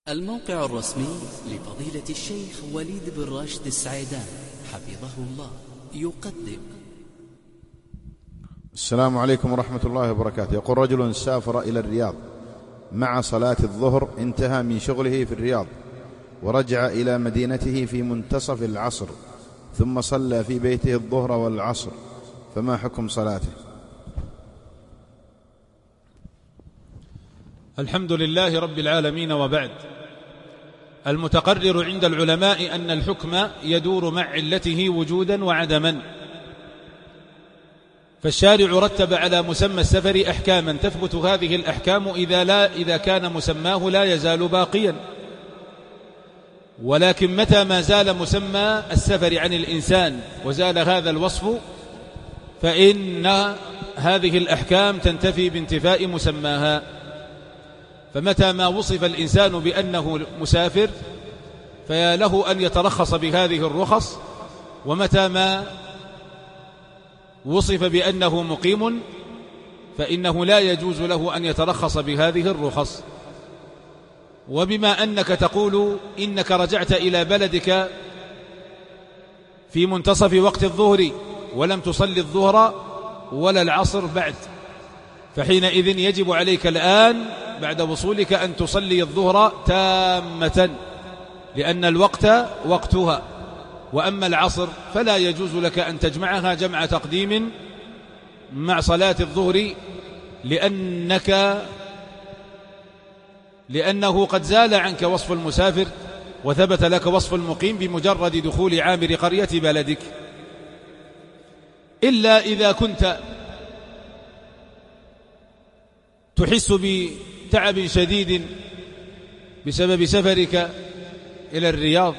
الموقع الرسمي لفضيلة الشيخ وليد بن راشد السعيدان حفظه الله يقدم. السلام عليكم ورحمة الله وبركاته. يقول رجل سافر إلى الرياض مع صلاة الظهر، انتهى من شغله في الرياض ورجع إلى مدينته في منتصف العصر، ثم صلى في بيته الظهر والعصر، فما حكم صلاته؟ الحمد لله رب العالمين، وبعد. المتقرر عند العلماء أن الحكم يدور مع علته وجودا وعدما، فالشارع رتب على مسمى السفر أحكاما تثبت هذه الأحكام إذا كان مسماه لا يزال باقيا، ولكن متى ما زال مسمى السفر عن الإنسان وزال هذا الوصف فإن هذه الأحكام تنتفي بانتفاء مسماها. فمتى ما وصف الإنسان بأنه مسافر فله أن يترخص بهذه الرخص، ومتى ما وصف بأنه مقيم فإنه لا يجوز له أن يترخص بهذه الرخص. وبما أنك تقول إنك رجعت إلى بلدك في منتصف وقت الظهر ولم تصلي الظهر ولا العصر بعد، فحينئذ يجب عليك الآن بعد وصولك أن تصلي الظهر تامة، لأن الوقت وقتها. وأما العصر فلا يجوز لك أن تجمعها جمع تقديم مع صلاة الظهر، لأنه قد زال عنك وصف المسافر وثبت لك وصف المقيم بمجرد دخول عامر قرية بلدك، إلا إذا كنت تحس بتعب شديد بسبب سفرك إلى الرياض،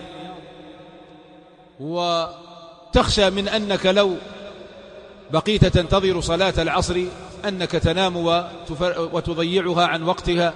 وتخشى من أنك لو بقيت تنتظر صلاة العصر أنك تنام وتضيعها عن وقتها،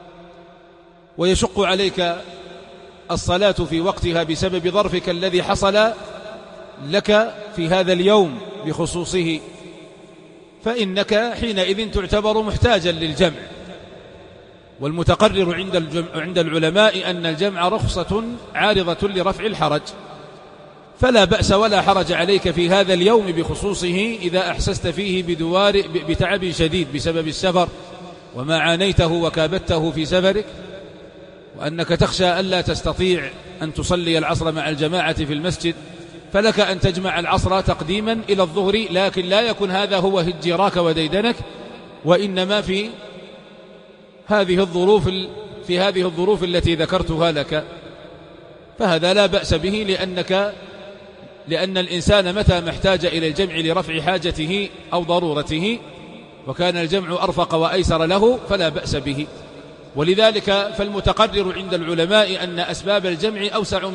ويشق عليك الصلاة في وقتها بسبب ظرفك الذي حصل لك في هذا اليوم بخصوصه، فإنك حينئذ تعتبر محتاجا للجمع. والمتقرر عند العلماء أن الجمع رخصة عارضة لرفع الحرج، فلا بأس ولا حرج عليك في هذا اليوم بخصوصه إذا أحسست فيه بتعب شديد بسبب السفر وما عانيته وكابدته في سفرك، وأنك تخشى ألا تستطيع أن تصلي العصر مع الجماعة في المسجد، فلك أن تجمع العصر تقديما إلى الظهر، لكن لا يكون هذا هو هجراك وديدنك، وإنما في هذه الظروف التي ذكرتها لك، فهذا لا بأس به، لأن الإنسان متى ما احتاج إلى الجمع لرفع حاجته أو ضرورته وكان الجمع أرفق وأيسر له فلا بأس به. ولذلك فالمتقرر عند العلماء أن أسباب الجمع أوسع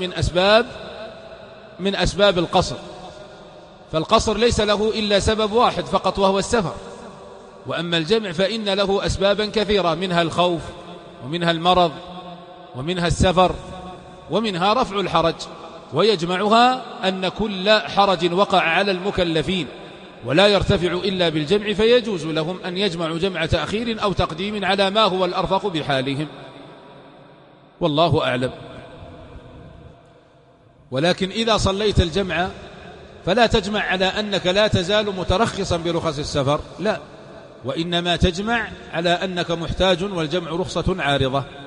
من أسباب القصر، فالقصر ليس له إلا سبب واحد فقط وهو السفر، وأما الجمع فإن له أسبابا كثيرة، منها الخوف ومنها المرض ومنها السفر ومنها رفع الحرج، ويجمعها أن كل حرج وقع على المكلفين ولا يرتفع إلا بالجمع فيجوز لهم أن يجمعوا جمع تأخير أو تقديم على ما هو الأرفق بحالهم، والله أعلم. ولكن إذا صليت الجمع فلا تجمع على أنك لا تزال مترخصا برخص السفر، لا، وإنما تجمع على أنك محتاج والجمع رخصة عارضة.